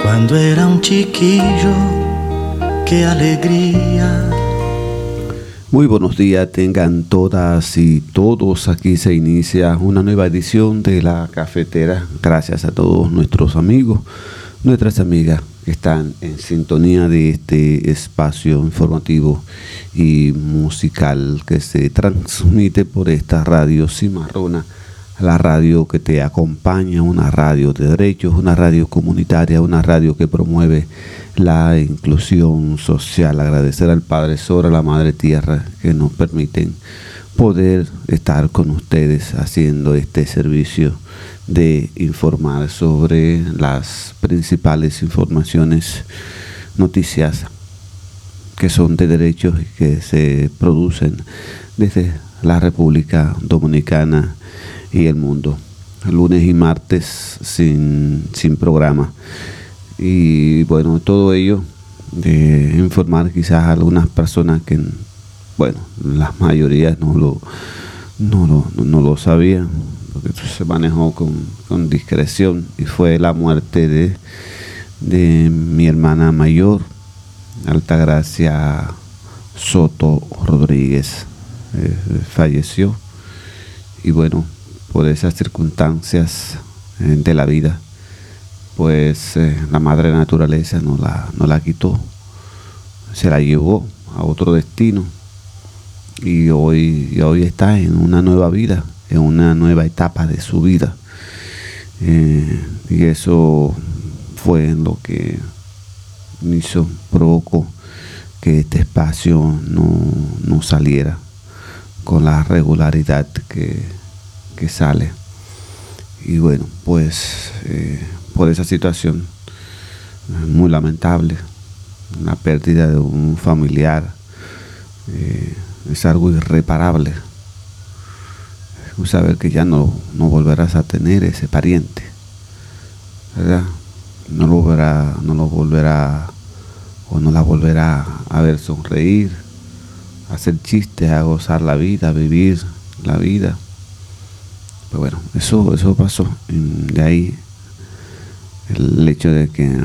Cuando era un chiquillo, qué alegría. Muy buenos días, tengan todas y todos. Aquí se inicia una nueva edición de La Cafetera. Gracias a todos nuestros amigos, nuestras amigas que están en sintonía de este espacio informativo y musical que se transmite por esta radio cimarrona, la radio que te acompaña, una radio de derechos, una radio comunitaria, una radio que promueve la inclusión social. Agradecer al Padre Sol, a la Madre Tierra, que nos permiten poder estar con ustedes haciendo este servicio de informar sobre las principales informaciones, noticias que son de derechos y que se producen desde la República Dominicana y el mundo. Lunes y martes sin programa. Y bueno, todo ello de informar quizás a algunas personas que, bueno, la mayoría no lo sabían, porque se manejó con discreción, y fue la muerte de mi hermana mayor, Altagracia Soto Rodríguez. Falleció, y bueno, por esas circunstancias de la vida, pues la madre naturaleza no la quitó, se la llevó a otro destino, y hoy está en una nueva vida, en una nueva etapa de su vida, y eso fue lo que provocó que este espacio no saliera con la regularidad que sale. Y bueno, pues por esa situación muy lamentable, la pérdida de un familiar es algo irreparable. Saber que ya no volverás a tener ese pariente, ¿verdad? No la volverá a ver sonreír, a hacer chistes, a gozar la vida, a vivir la vida. Pero bueno, eso pasó. De ahí el hecho de que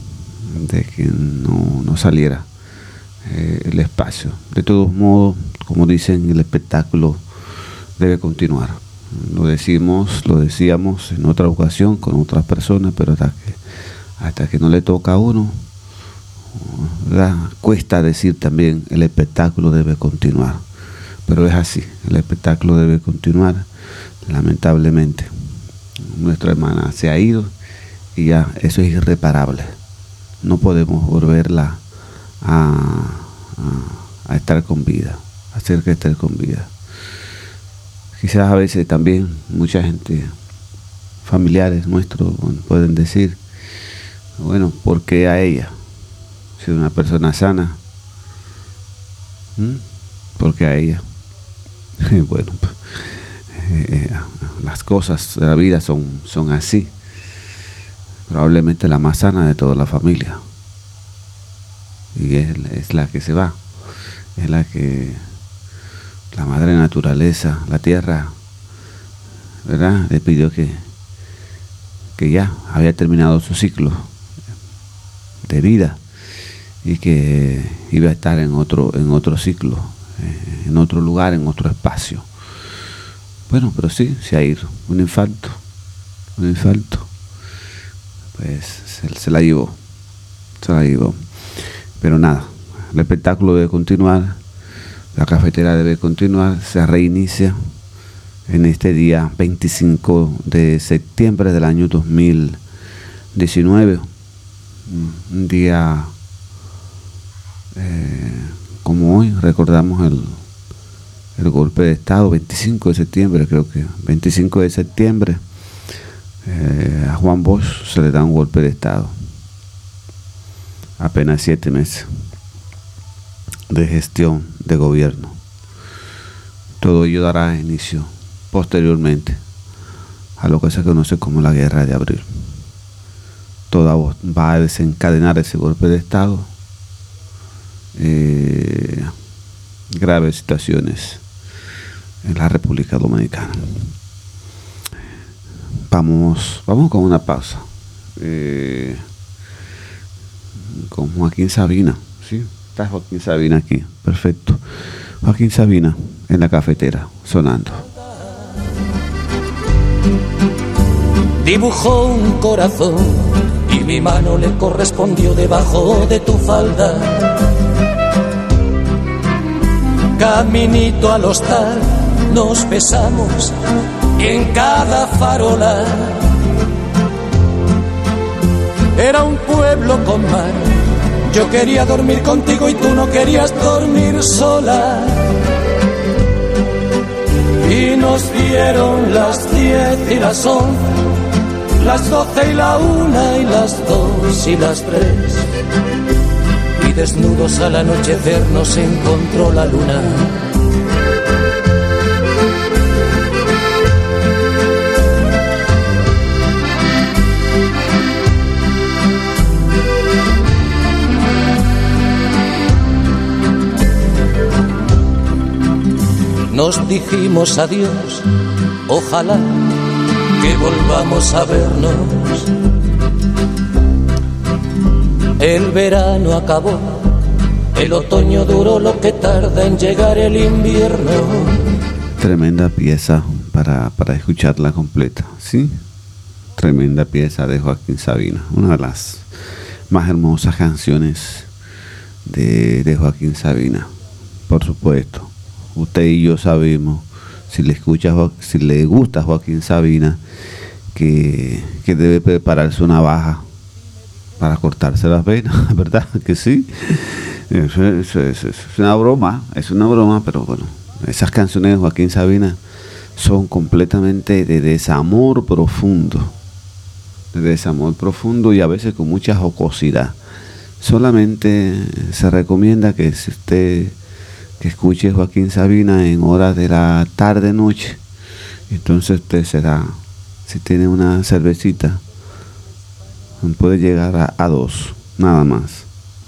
no saliera el espacio. De todos modos, como dicen, el espectáculo debe continuar. Lo decíamos en otra ocasión con otras personas, pero hasta que no le toca a uno, ¿verdad? Cuesta decir también el espectáculo debe continuar. Pero es así, el espectáculo debe continuar. Lamentablemente, nuestra hermana se ha ido, y ya eso es irreparable. No podemos volverla a estar con vida, hacer que esté con vida. Quizás a veces también mucha gente, familiares nuestros, pueden decir, bueno, ¿por qué a ella? Si es una persona sana, ¿por qué a ella? Bueno, las cosas de la vida son así. Probablemente la más sana de toda la familia, y es la que se va, es la que la madre naturaleza, la tierra, ¿verdad?, le pidió que ya había terminado su ciclo de vida, y que iba a estar en otro ciclo, en otro lugar, en otro espacio. Bueno, pero sí, se ha ido. Un infarto. Pues se la llevó. Pero nada, el espectáculo debe continuar, la cafetera debe continuar, se reinicia en este día 25 de septiembre del año 2019. Un día como hoy recordamos el golpe de Estado, 25 de septiembre, creo que 25 de septiembre, a Juan Bosch se le da un golpe de Estado. Apenas 7 meses de gestión de gobierno. Todo ello dará inicio posteriormente a lo que se conoce como la Guerra de Abril. Todo va a desencadenar ese golpe de Estado, graves situaciones en la República Dominicana. Vamos con una pausa. con Joaquín Sabina. Sí, está Joaquín Sabina aquí, perfecto. Joaquín Sabina en la cafetera, sonando. Dibujó un corazón y mi mano le correspondió debajo de tu falda. Caminito al hostal nos besamos en cada farola. Era un pueblo con mar. Yo quería dormir contigo y tú no querías dormir sola. Y nos dieron las 10 y las 11, las 12 y la 1 y las 2 y las 3. Y desnudos al anochecer nos encontró la luna. Nos dijimos adiós, ojalá que volvamos a vernos. El verano acabó, el otoño duró lo que tarda en llegar el invierno. Tremenda pieza para escucharla completa, ¿sí? Tremenda pieza de Joaquín Sabina, una de las más hermosas canciones de Joaquín Sabina, por supuesto. Usted y yo sabemos, si le gusta Joaquín Sabina, que debe prepararse una baja para cortarse las venas, ¿verdad? Que sí. Es una broma, pero bueno, esas canciones de Joaquín Sabina son completamente de desamor profundo, y a veces con mucha jocosidad. Solamente se recomienda que si usted que escuche Joaquín Sabina en horas de la tarde-noche, entonces usted será, si tiene una cervecita, puede llegar a 2, nada más.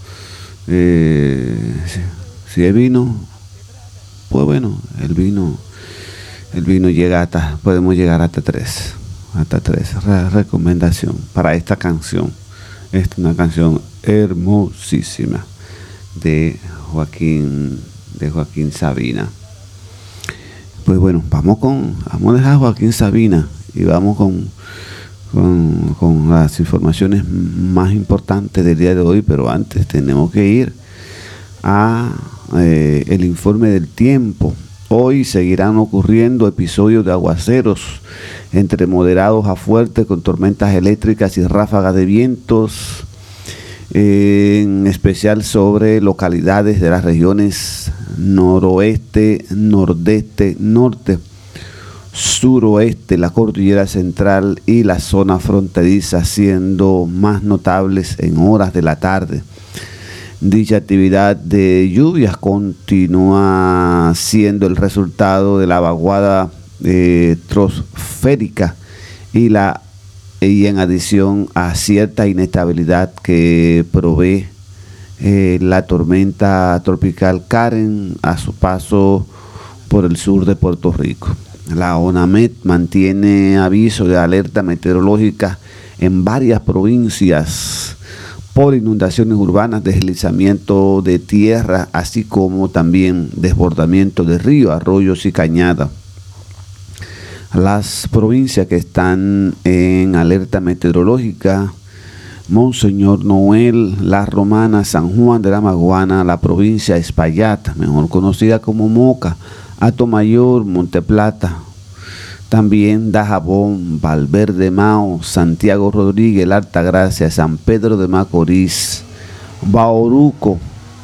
Si es vino, pues bueno, el vino llega podemos llegar hasta 3. Recomendación para esta canción. Esta es una canción hermosísima de Joaquín Sabina. Pues bueno, vamos a dejar a Joaquín Sabina y vamos con las informaciones más importantes del día de hoy, pero antes tenemos que ir a el informe del tiempo. Hoy seguirán ocurriendo episodios de aguaceros entre moderados a fuertes con tormentas eléctricas y ráfagas de vientos, en especial sobre localidades de las regiones noroeste, nordeste, norte, suroeste, la cordillera central y la zona fronteriza, siendo más notables en horas de la tarde. Dicha actividad de lluvias continúa siendo el resultado de la vaguada troposférica y en adición a cierta inestabilidad que provee la tormenta tropical Karen a su paso por el sur de Puerto Rico. La ONAMED mantiene aviso de alerta meteorológica en varias provincias por inundaciones urbanas, deslizamiento de tierra, así como también desbordamiento de ríos, arroyos y cañadas. Las provincias que están en alerta meteorológica: Monseñor Noel, La Romana, San Juan de la Maguana, la provincia de Espaillat, mejor conocida como Moca, Atomayor, Monteplata, también Dajabón, Valverde Mao, Santiago Rodríguez, La Altagracia, San Pedro de Macorís, Bauruco,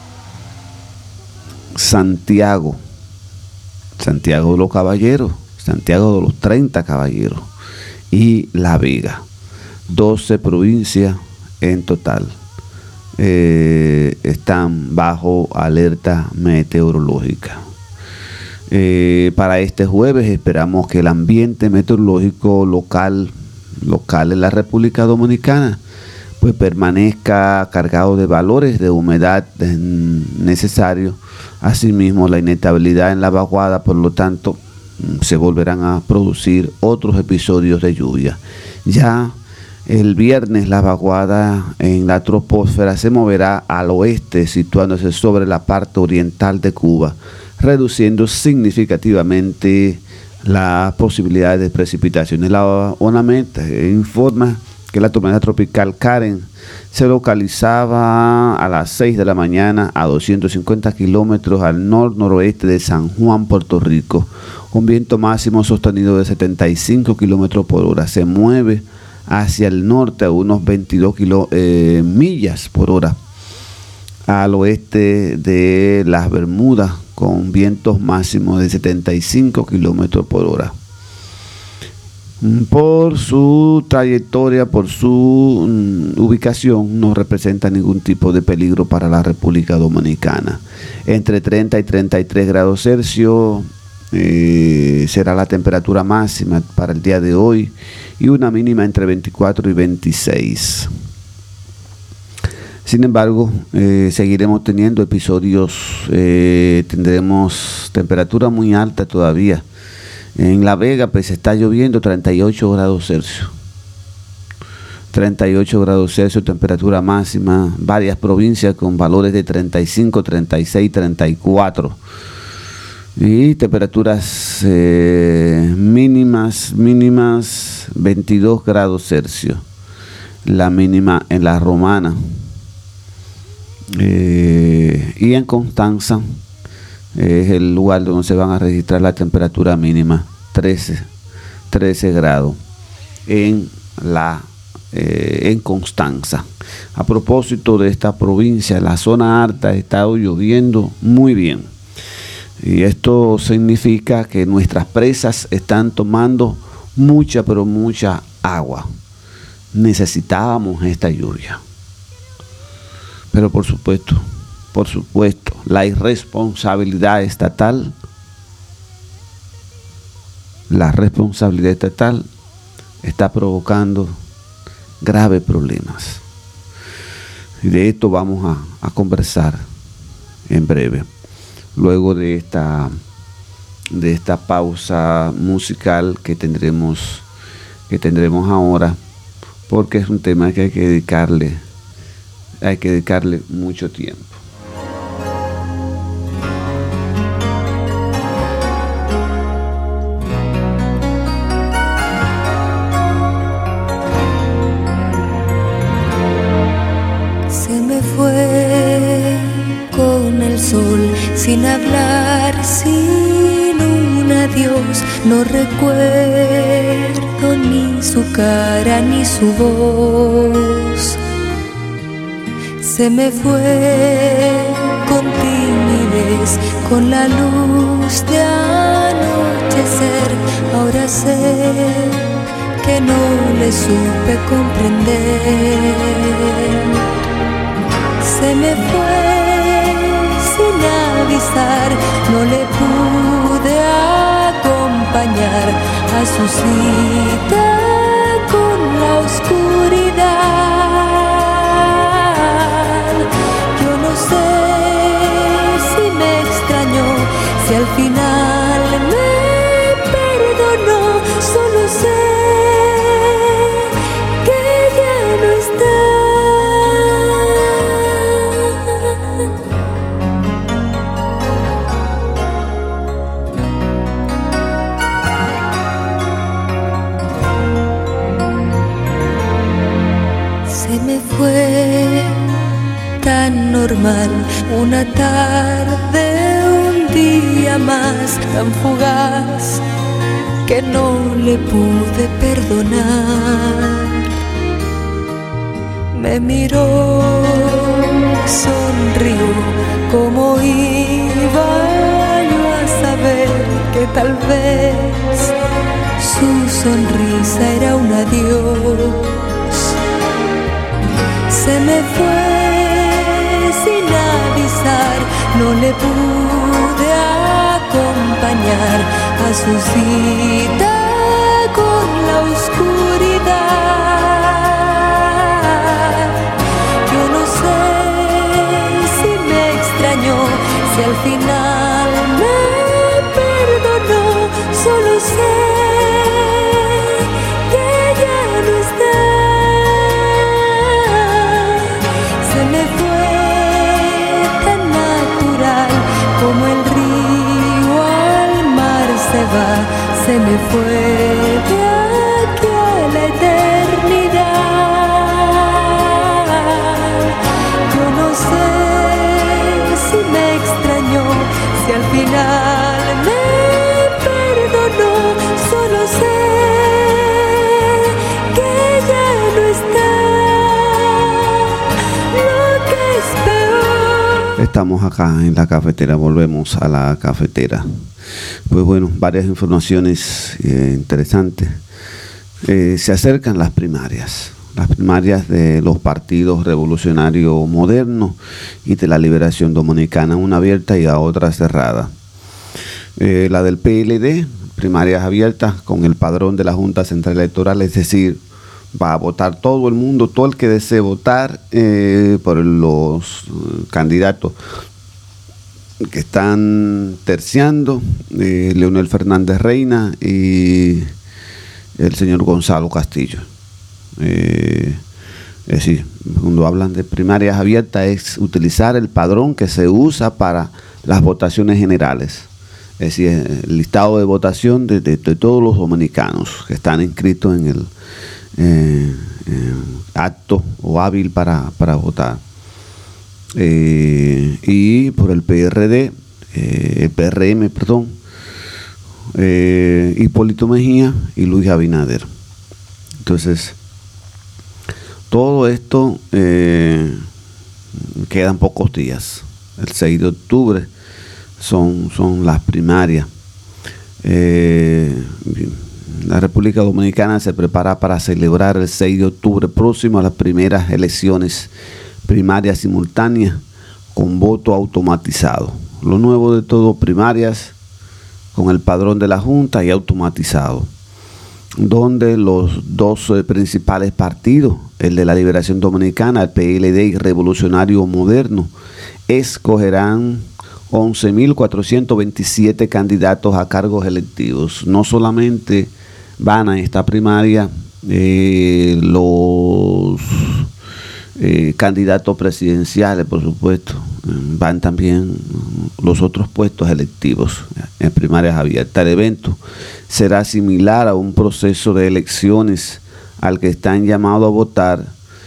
Santiago de los Caballeros, Santiago de los 30 Caballeros y La Vega. 12 provincias en total están bajo alerta meteorológica. Para este jueves esperamos que el ambiente meteorológico local en la República Dominicana pues permanezca cargado de valores de humedad necesarios. Asimismo, la inestabilidad en la vaguada, por lo tanto, se volverán a producir otros episodios de lluvia. Ya El viernes la vaguada en la troposfera se moverá al oeste, situándose sobre la parte oriental de Cuba, reduciendo significativamente las posibilidades de precipitaciones. La ONAMED informa que la tormenta tropical Karen se localizaba a las 6 de la mañana a 250 kilómetros al noroeste de San Juan, Puerto Rico. Un viento máximo sostenido de 75 kilómetros por hora. Se mueve hacia el norte a unos 22 millas por hora al oeste de las Bermudas, con vientos máximos de 75 kilómetros por hora. Por su trayectoria, por su ubicación, no representa ningún tipo de peligro para la República Dominicana. Entre 30 y 33 grados Celsius será la temperatura máxima para el día de hoy y una mínima entre 24 y 26. Sin embargo, seguiremos teniendo episodios, tendremos temperatura muy alta todavía. En La Vega pues está lloviendo 38 grados Celsius. 38 grados Celsius, temperatura máxima, varias provincias con valores de 35, 36, 34. Y temperaturas mínimas 22 grados Celsius. La mínima en La Romana. Y en Constanza es el lugar donde se van a registrar la temperatura mínima 13 grados en Constanza. A propósito de esta provincia, la zona alta ha estado lloviendo muy bien, y esto significa que nuestras presas están tomando mucha agua. Necesitábamos esta lluvia, pero por supuesto, la irresponsabilidad estatal, está provocando graves problemas. Y de esto vamos a conversar en breve, luego de esta pausa musical que tendremos ahora, porque es un tema que hay que dedicarle mucho tiempo. Se me fue con el sol, sin hablar, sin un adiós. No recuerdo ni su cara ni su voz. Se me fue con timidez, con la luz de anochecer. Ahora sé que no le supe comprender. Se me fue sin avisar, no le pude acompañar a su cita con la oscuridad. Yo no sé si me extrañó, si al final me perdonó. Solo sé que ya no está. Fue tan normal, una tarde, un día más, tan fugaz que no le pude perdonar. Me miró, sonrió, como iba yo a saber que tal vez su sonrisa era un adiós. Se me fue sin avisar, no le pude acompañar a su cita con la oscuridad. Yo no sé si me extrañó, si al final me perdonó. Solo sé que ya no está. me fue de aquí a la eternidad. Yo no sé si me extrañó, si al final me perdonó, solo sé que ya no está. Lo que es peor. Estamos acá en la cafetera, volvemos a la cafetera. Pues bueno, varias informaciones interesantes. Se acercan las primarias de los partidos Revolucionario Moderno y de la Liberación Dominicana, una abierta y la otra cerrada. La del PLD, primarias abiertas con el padrón de la Junta Central Electoral, es decir, va a votar todo el mundo, todo el que desee votar por los candidatos que están terciando, Leonel Fernández Reina y el señor Gonzalo Castillo. Es decir, cuando hablan de primarias abiertas es utilizar el padrón que se usa para las votaciones generales. Es decir, el listado de votación de todos los dominicanos que están inscritos en el acto o hábil para votar. Y por el PRD, el PRM, perdón, Hipólito Mejía y Luis Abinader. Entonces, todo esto quedan pocos días. El 6 de octubre son las primarias. La República Dominicana se prepara para celebrar el 6 de octubre próximo a las primeras elecciones primarias simultáneas con voto automatizado. Lo nuevo de todo, primarias con el padrón de la Junta y automatizado, donde los dos principales partidos, el de la Liberación Dominicana, el PLD y Revolucionario Moderno, escogerán 11.427 candidatos a cargos electivos. No solamente van a esta primaria los candidatos presidenciales, por supuesto, van también los otros puestos electivos en primarias abiertas. El evento será similar a un proceso de elecciones al que están llamados a votar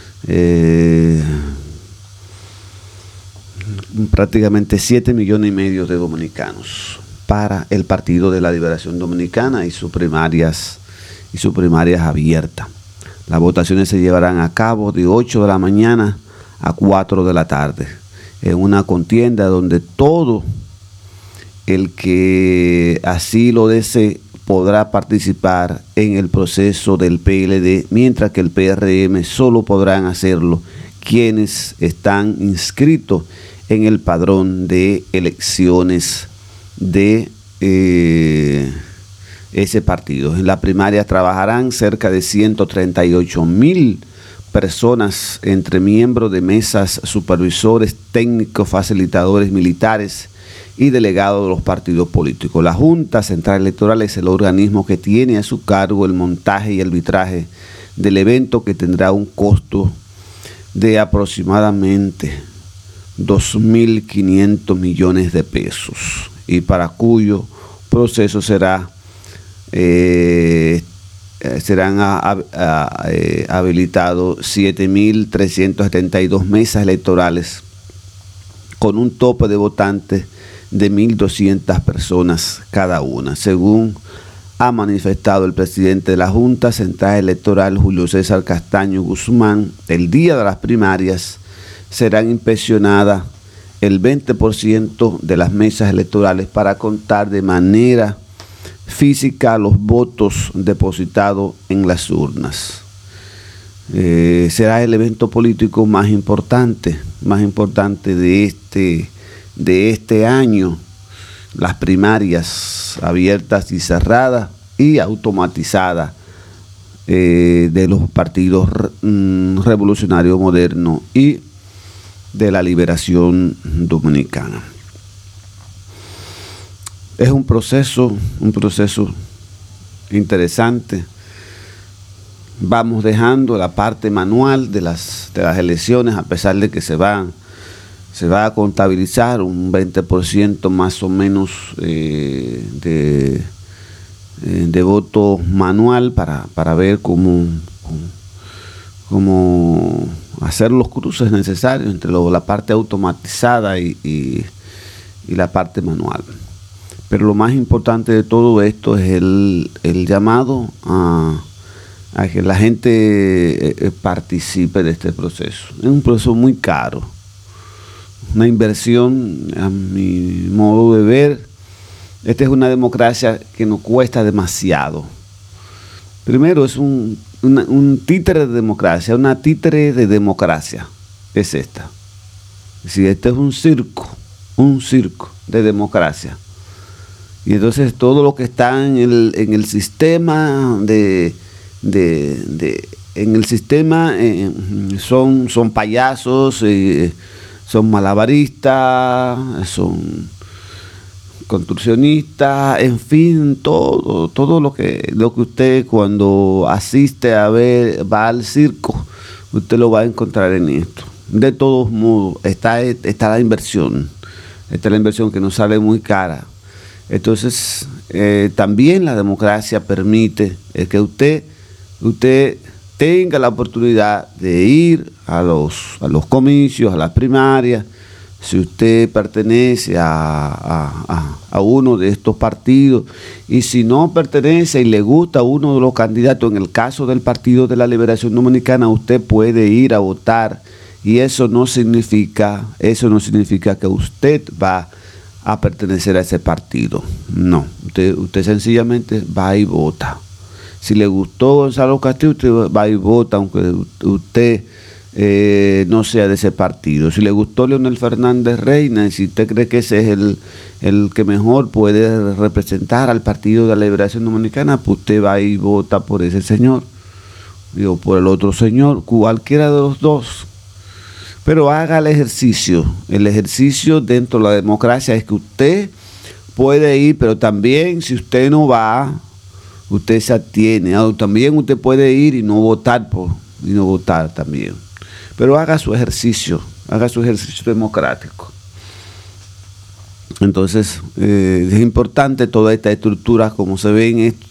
prácticamente 7,5 millones de dominicanos para el Partido de la Liberación Dominicana y sus primarias abiertas. Las votaciones se llevarán a cabo de 8 de la mañana a 4 de la tarde, en una contienda donde todo el que así lo desee podrá participar en el proceso del PLD, mientras que el PRM solo podrán hacerlo quienes están inscritos en el padrón de elecciones de ese partido. En la primaria trabajarán cerca de 138,000 personas entre miembros de mesas, supervisores, técnicos, facilitadores militares y delegados de los partidos políticos. La Junta Central Electoral es el organismo que tiene a su cargo el montaje y el arbitraje del evento, que tendrá un costo de aproximadamente 2.500 millones de pesos y para cuyo proceso serán habilitados 7.372 mesas electorales con un tope de votantes de 1.200 personas cada una, según ha manifestado el presidente de la Junta Central Electoral, Julio César Castaño Guzmán. El día de las primarias serán inspeccionadas el 20% de las mesas electorales para contar de manera física los votos depositados en las urnas. Será el evento político más importante de este año. Las primarias abiertas y cerradas y automatizadas de los partidos Revolucionario Moderno y de la Liberación Dominicana. Es un proceso interesante. Vamos dejando la parte manual de las elecciones, a pesar de que se va a contabilizar un 20% más o menos de de voto manual para ver cómo hacer los cruces necesarios entre la parte automatizada y la parte manual. Pero lo más importante de todo esto es el llamado a que la gente participe de este proceso. Es un proceso muy caro, una inversión, a mi modo de ver. Esta es una democracia que nos cuesta demasiado. Primero, es un títere de democracia, una títere de democracia es esta. Si este es un circo de democracia. Y entonces todo lo que está en el sistema son payasos, son malabaristas, son construccionistas, en fin, todo lo que usted cuando asiste va al circo, usted lo va a encontrar en esto. De todos modos, está la inversión que nos sale muy cara. Entonces, también la democracia permite que usted tenga la oportunidad de ir a los comicios, a las primarias. Si usted pertenece a uno de estos partidos, y si no pertenece y le gusta uno de los candidatos, en el caso del Partido de la Liberación Dominicana, usted puede ir a votar, y eso no significa que usted va a pertenecer a ese partido. No, usted sencillamente va y vota. Si le gustó Gonzalo Castillo, usted va y vota, aunque usted no sea de ese partido. Si le gustó Leonel Fernández Reina, y si usted cree que ese es el que mejor puede representar al Partido de la Liberación Dominicana, pues usted va y vota por ese señor, o por el otro señor, cualquiera de los dos. Pero haga el ejercicio dentro de la democracia es que usted puede ir, pero también si usted no va, usted se abstiene. También usted puede ir y no votar también. Pero haga su ejercicio democrático. Entonces, es importante toda esta estructura, como se ve en esto,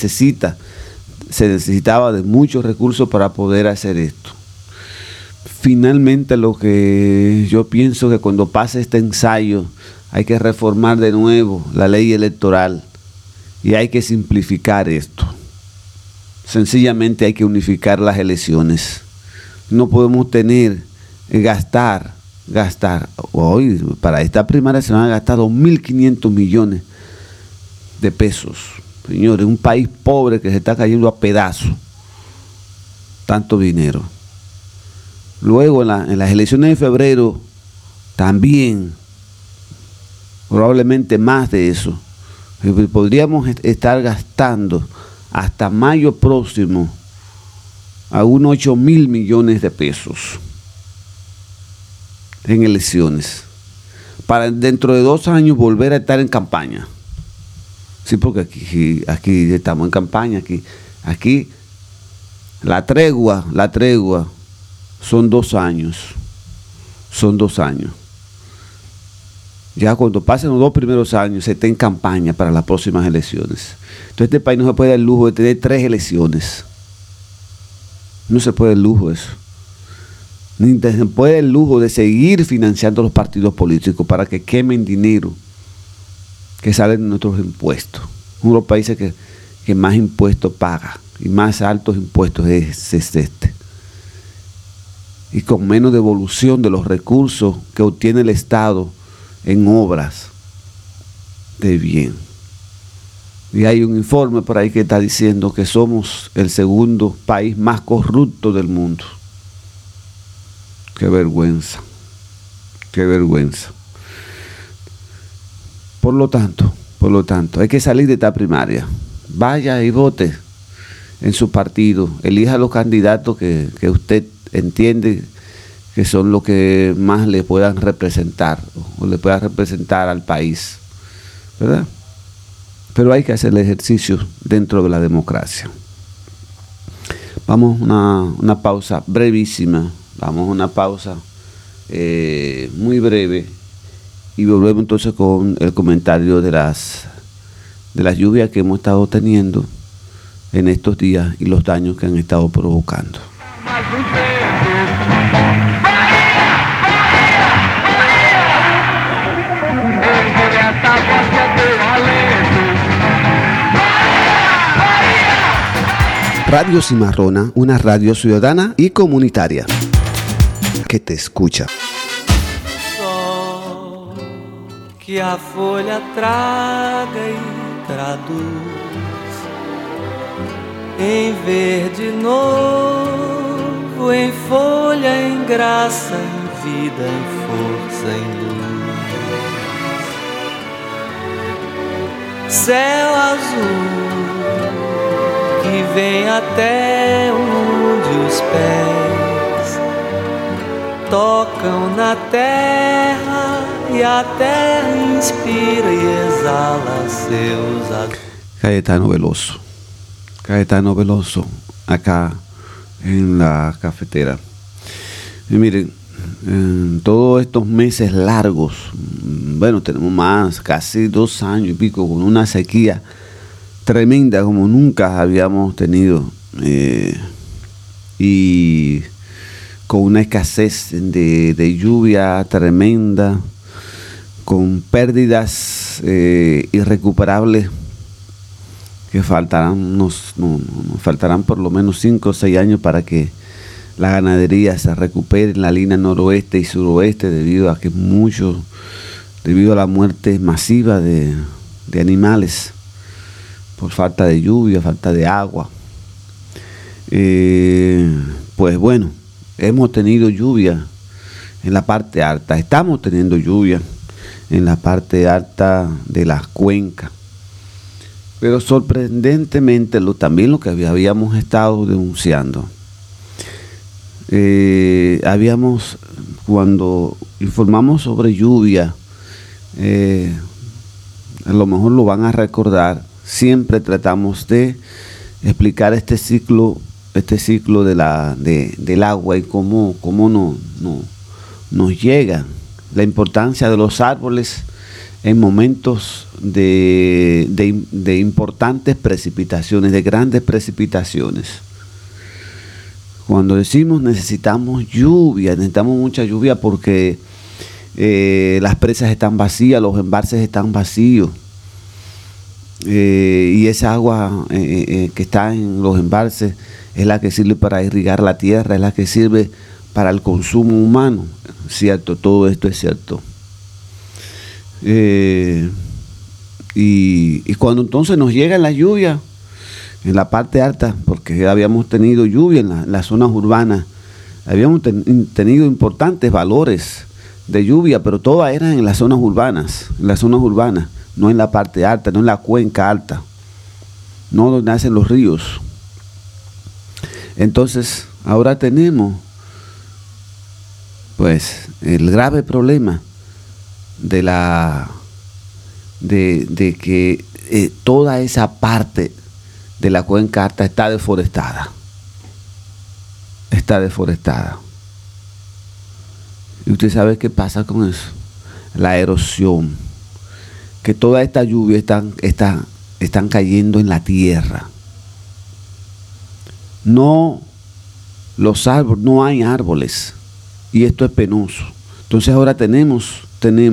se necesitaba de muchos recursos para poder hacer esto. Finalmente, lo que yo pienso que cuando pase este ensayo hay que reformar de nuevo la ley electoral y hay que simplificar esto. Sencillamente hay que unificar las elecciones. No podemos gastar. Hoy, para esta primaria se van a gastar 2.500 millones de pesos. Señores, un país pobre que se está cayendo a pedazos. Tanto dinero. Luego en las elecciones de febrero también, probablemente más de eso. Podríamos estar gastando hasta mayo próximo a unos 8.000 millones de pesos en elecciones, para dentro de 2 años volver a estar en campaña. Sí, porque aquí estamos en campaña, aquí la tregua son 2 años. Ya cuando pasen los 2 primeros años, se está en campaña para las próximas elecciones. Entonces este país no se puede dar el lujo de tener 3 elecciones. No se puede dar el lujo de eso. Ni se puede dar el lujo de seguir financiando los partidos políticos para que quemen dinero que sale de nuestros impuestos. Uno de los países que más impuestos paga y más altos impuestos es este. Y con menos devolución de los recursos que obtiene el Estado en obras de bien. Y hay un informe por ahí que está diciendo que somos el segundo país más corrupto del mundo. Qué vergüenza. Por lo tanto, hay que salir de esta primaria. Vaya y vote en su partido. Elija los candidatos que usted entiende que son los que más le puedan representar o le puedan representar al país, ¿verdad? Pero hay que hacer el ejercicio dentro de la democracia. Vamos a una pausa brevísima, muy breve, y volvemos entonces con el comentario de de las lluvias que hemos estado teniendo en estos días y los daños que han estado provocando. Radio Cimarrona, una radio ciudadana y comunitaria que te escucha. Só que a folha traga e traduz em verde novo, em folha, em graça, em vida, em força, em luz. Céu azul que vem até onde os pés tocam na terra e a terra inspira e exala seus agudos. Caetano Veloso, acá en la cafetera. Y miren, en todos estos meses largos, bueno, tenemos casi 2 años y pico con una sequía tremenda como nunca habíamos tenido, y con una escasez de lluvia tremenda, con pérdidas irrecuperables que nos faltarán por lo menos 5 o 6 años para que la ganadería se recupere en la línea noroeste y suroeste, debido a la muerte masiva de animales por falta de lluvia, falta de agua. Pues bueno, hemos tenido lluvia en la parte alta, estamos teniendo lluvia en la parte alta de las cuencas, pero sorprendentemente también lo que habíamos estado denunciando, cuando informamos sobre lluvia, a lo mejor lo van a recordar, siempre tratamos de explicar este ciclo del agua y cómo nos llega, la importancia de los árboles en momentos de importantes precipitaciones, de grandes precipitaciones. Cuando decimos necesitamos lluvia, necesitamos mucha lluvia porque las presas están vacías, los embalses están vacíos. Y esa agua que está en los embalses es la que sirve para irrigar la tierra, es la que sirve para el consumo humano. Cierto, todo esto es cierto. Y cuando entonces nos llega la lluvia en la parte alta, porque habíamos tenido lluvia en las zonas urbanas, habíamos tenido importantes valores de lluvia, pero todas eran en las zonas urbanas, no en la parte alta, no en la cuenca alta, no donde nacen los ríos. Entonces, ahora tenemos pues el grave problema de que toda esa parte de la cuenca alta está deforestada. Y usted sabe qué pasa con eso, la erosión, que toda esta lluvia están cayendo en la tierra. No hay árboles, y esto es penoso. Entonces ahora tenemos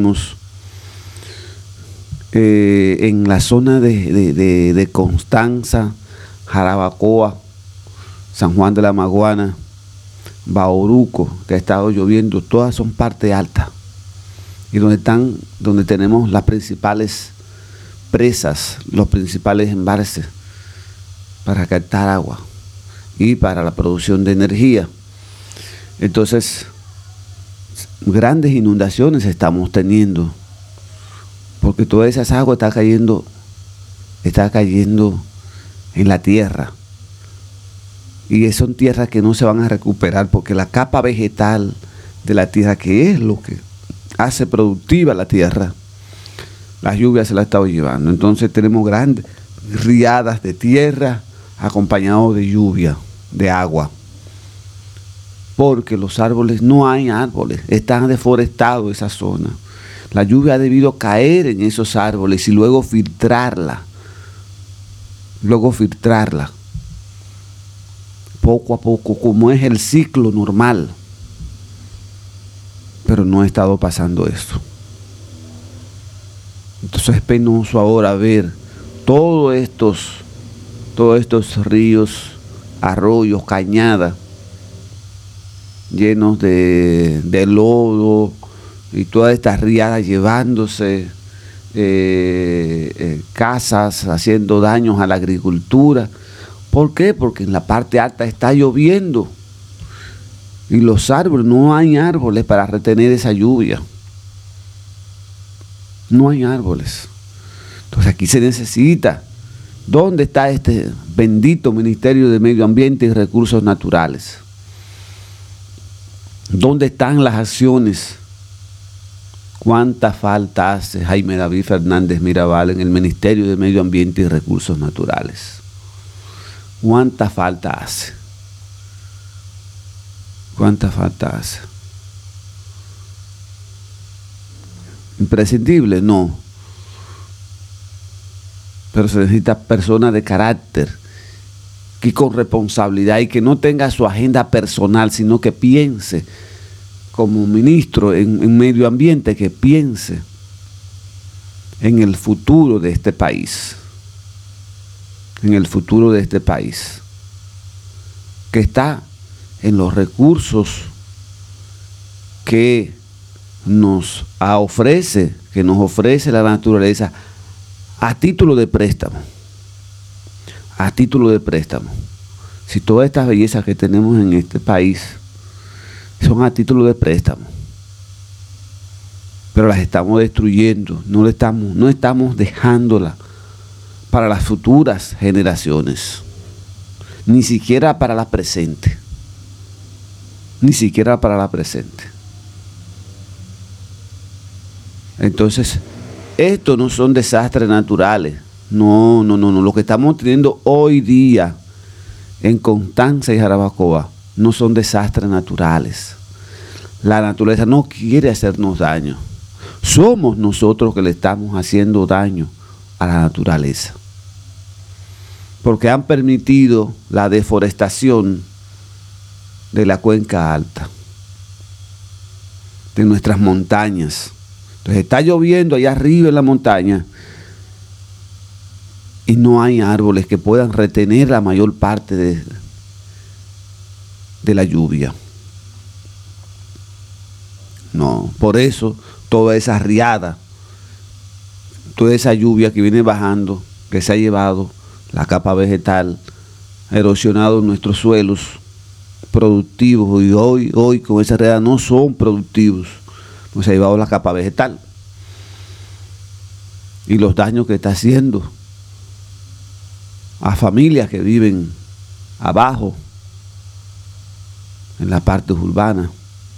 en la zona de Constanza, Jarabacoa, San Juan de la Maguana, Bauruco, que ha estado lloviendo, todas son parte alta, y donde tenemos las principales presas, los principales embalses para captar agua y para la producción de energía. Entonces, grandes inundaciones estamos teniendo, porque toda esa agua está cayendo en la tierra, y son tierras que no se van a recuperar, porque la capa vegetal de la tierra, que es lo que hace productiva la tierra, las lluvias se la han estado llevando. Entonces tenemos grandes riadas de tierra acompañados de lluvia, de agua, porque no hay árboles, están deforestados esa zona. La lluvia ha debido caer en esos árboles y luego filtrarla luego filtrarla, poco a poco, como es el ciclo normal. Pero no ha estado pasando esto. Entonces es penoso ahora ver todos estos ríos, arroyos, cañadas llenos de lodo y todas estas riadas llevándose casas, haciendo daños a la agricultura. ¿Por qué? Porque en la parte alta está lloviendo y los árboles, no hay árboles para retener esa lluvia. No hay árboles. Entonces aquí se necesita. ¿Dónde está este bendito Ministerio de Medio Ambiente y Recursos Naturales? ¿Dónde están las acciones? ¿Cuánta falta hace Jaime David Fernández Mirabal en el Ministerio de Medio Ambiente y Recursos Naturales? ¿Cuánta falta hace? ¿Cuánta falta hace? ¿Imprescindible? No. Pero se necesita personas de carácter, que con responsabilidad y que no tenga su agenda personal, sino que piense como ministro en medio ambiente, que piense en el futuro de este país, en el futuro de este país, que está en los recursos que nos ofrece la naturaleza a título de préstamo. A título de préstamo. Si todas estas bellezas que tenemos en este país son a título de préstamo, pero las estamos destruyendo, no estamos dejándolas para las futuras generaciones, ni siquiera para la presente, ni siquiera para la presente. Entonces, estos no son desastres naturales. No. Lo que estamos teniendo hoy día en Constanza y Jarabacoa no son desastres naturales. La naturaleza no quiere hacernos daño. Somos nosotros que le estamos haciendo daño a la naturaleza. Porque han permitido la deforestación de la cuenca alta, de nuestras montañas. Entonces está lloviendo allá arriba en la montaña y no hay árboles que puedan retener la mayor parte de la lluvia. No, por eso toda esa riada, toda esa lluvia que viene bajando, que se ha llevado la capa vegetal, ha erosionado nuestros suelos productivos, y hoy con esa riada no son productivos, pues se ha llevado la capa vegetal y los daños que está haciendo a familias que viven abajo en las partes urbanas.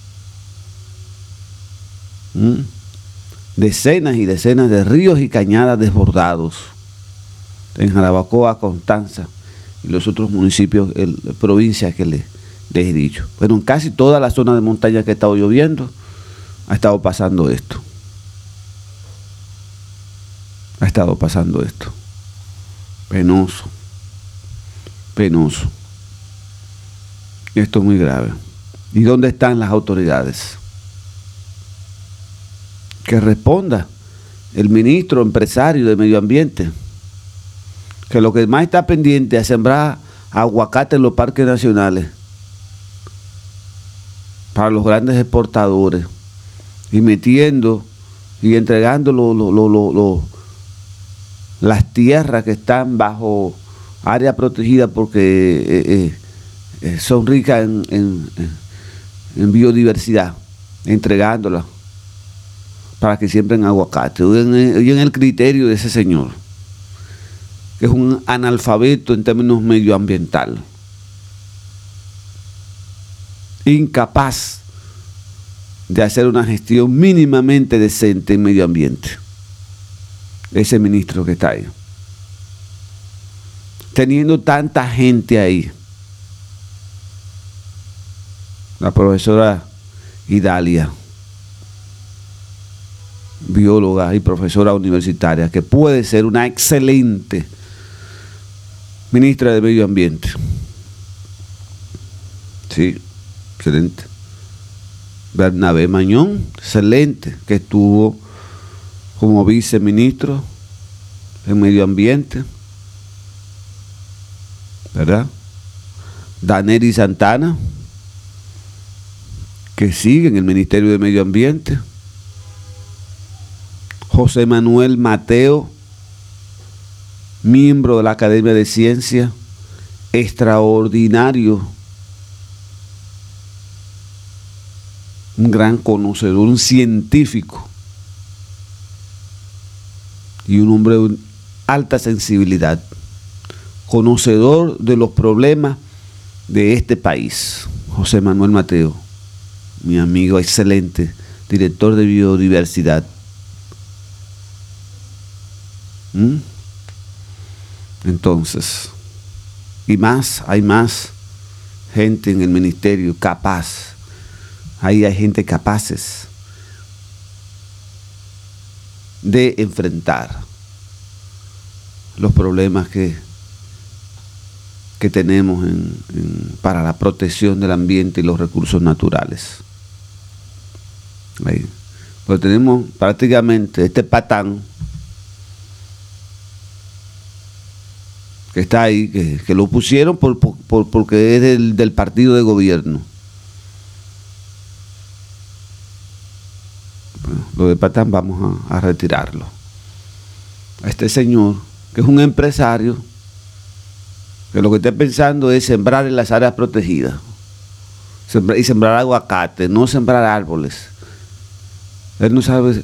Decenas y decenas de ríos y cañadas desbordados en Jarabacoa, Constanza y los otros municipios, provincias que les he dicho. Pero en casi toda la zona de montaña que ha estado lloviendo ha estado pasando esto. Ha estado pasando esto. Penoso. Penoso. Esto es muy grave. ¿Y dónde están las autoridades? Que responda el ministro empresario de Medio Ambiente, que lo que más está pendiente es sembrar aguacate en los parques nacionales para los grandes exportadores y metiendo y entregando las tierras que están bajo área protegida porque son ricas en biodiversidad, entregándolas para que siembren aguacate. Oigan el criterio de ese señor, que es un analfabeto en términos medioambientales, incapaz de hacer una gestión mínimamente decente en medio ambiente. Ese ministro que está ahí, teniendo tanta gente ahí, la profesora Idalia, bióloga y profesora universitaria, que puede ser una excelente Ministra de Medio Ambiente. Sí, excelente. Bernabé Mañón, excelente, que estuvo como viceministro en Medio Ambiente, ¿verdad? Daneri Santana, que sigue en el Ministerio de Medio Ambiente. José Manuel Mateo, miembro de la Academia de Ciencias, extraordinario, un gran conocedor, un científico y un hombre de alta sensibilidad, conocedor de los problemas de este país. José Manuel Mateo, mi amigo excelente, director de biodiversidad. Entonces, y más, hay más gente en el ministerio capaz. Ahí hay gente capaces de enfrentar los problemas que tenemos para la protección del ambiente y los recursos naturales. Ahí. Pues tenemos prácticamente este patán que está ahí, que lo pusieron porque es del partido de gobierno. Bueno, lo de patán vamos a retirarlo. A este señor, que es un empresario, que lo que está pensando es sembrar en las áreas protegidas y sembrar aguacate, no sembrar árboles. Él no sabe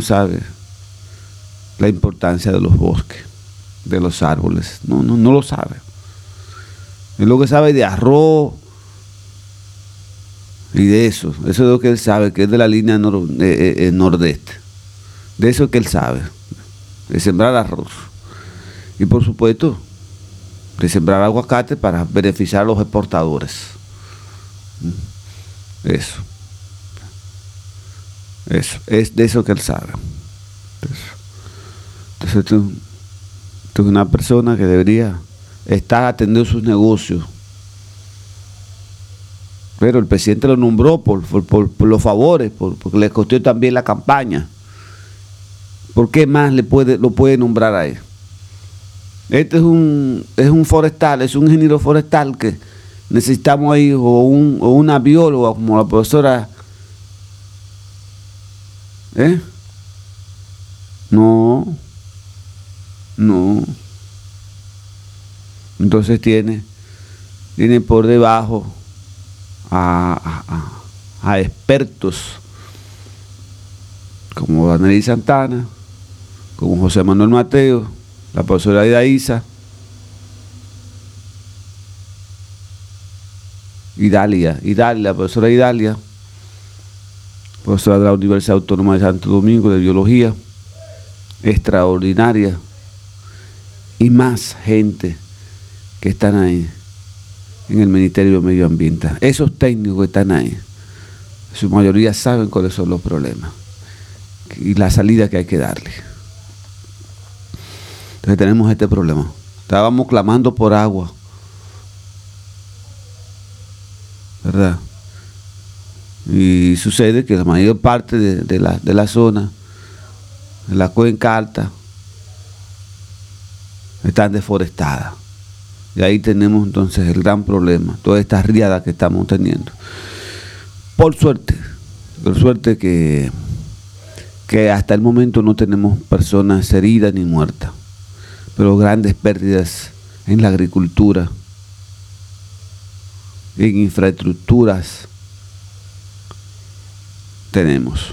la importancia de los bosques, de los árboles. No lo sabe. Él lo que sabe de arroz y de eso es lo que él sabe, que es de la línea nordeste. De eso es que él sabe, de sembrar arroz. Y por supuesto, de sembrar aguacate para beneficiar a los exportadores. Eso es de eso que él sabe. Entonces tú es una persona que debería estar atendiendo sus negocios, pero el presidente lo nombró por los favores, porque le costó también la campaña. ¿Por qué más lo puede nombrar a él? Este es un forestal, es un ingeniero forestal que necesitamos ahí, o una bióloga como la profesora. No. Entonces tiene por debajo a expertos como Daneri Santana, como José Manuel Mateo, la profesora Ida Isa, la profesora Idalia, profesora de la Universidad Autónoma de Santo Domingo de Biología, extraordinaria, y más gente que están ahí en el Ministerio de Medio Ambiente. Esos técnicos que están ahí, su mayoría saben cuáles son los problemas y la salida que hay que darle. Entonces tenemos este problema. Estábamos clamando por agua, ¿verdad? Y sucede que la mayor parte de la zona, de la cuenca alta, están deforestadas. Y ahí tenemos entonces el gran problema, todas estas riadas que estamos teniendo. Por suerte que hasta el momento no tenemos personas heridas ni muertas, pero grandes pérdidas en la agricultura, en infraestructuras tenemos.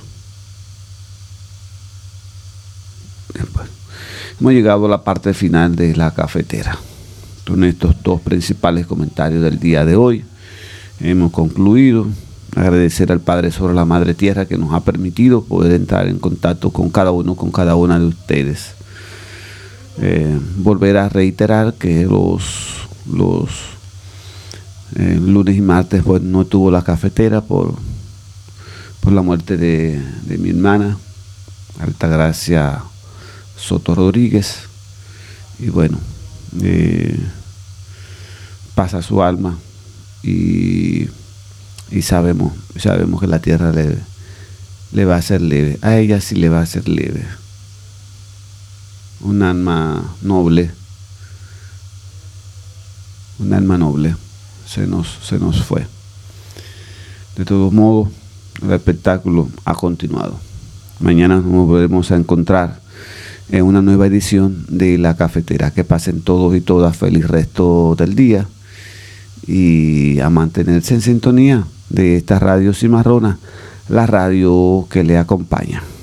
Después, hemos llegado a la parte final de la cafetera. Con estos dos principales comentarios del día de hoy hemos concluido. Agradecer al Padre sobre la Madre Tierra que nos ha permitido poder entrar en contacto con cada una de ustedes. Volver a reiterar que los lunes y martes pues no tuvo la cafetera por la muerte de mi hermana Altagracia Soto Rodríguez, y bueno, paz a su alma y sabemos que la tierra le va a ser leve. A ella sí le va a ser leve. Un alma noble se nos fue. De todos modos, el espectáculo ha continuado. Mañana nos volvemos a encontrar en una nueva edición de La Cafetera. Que pasen todos y todas feliz resto del día y a mantenerse en sintonía de esta radio cimarrona, la radio que le acompaña.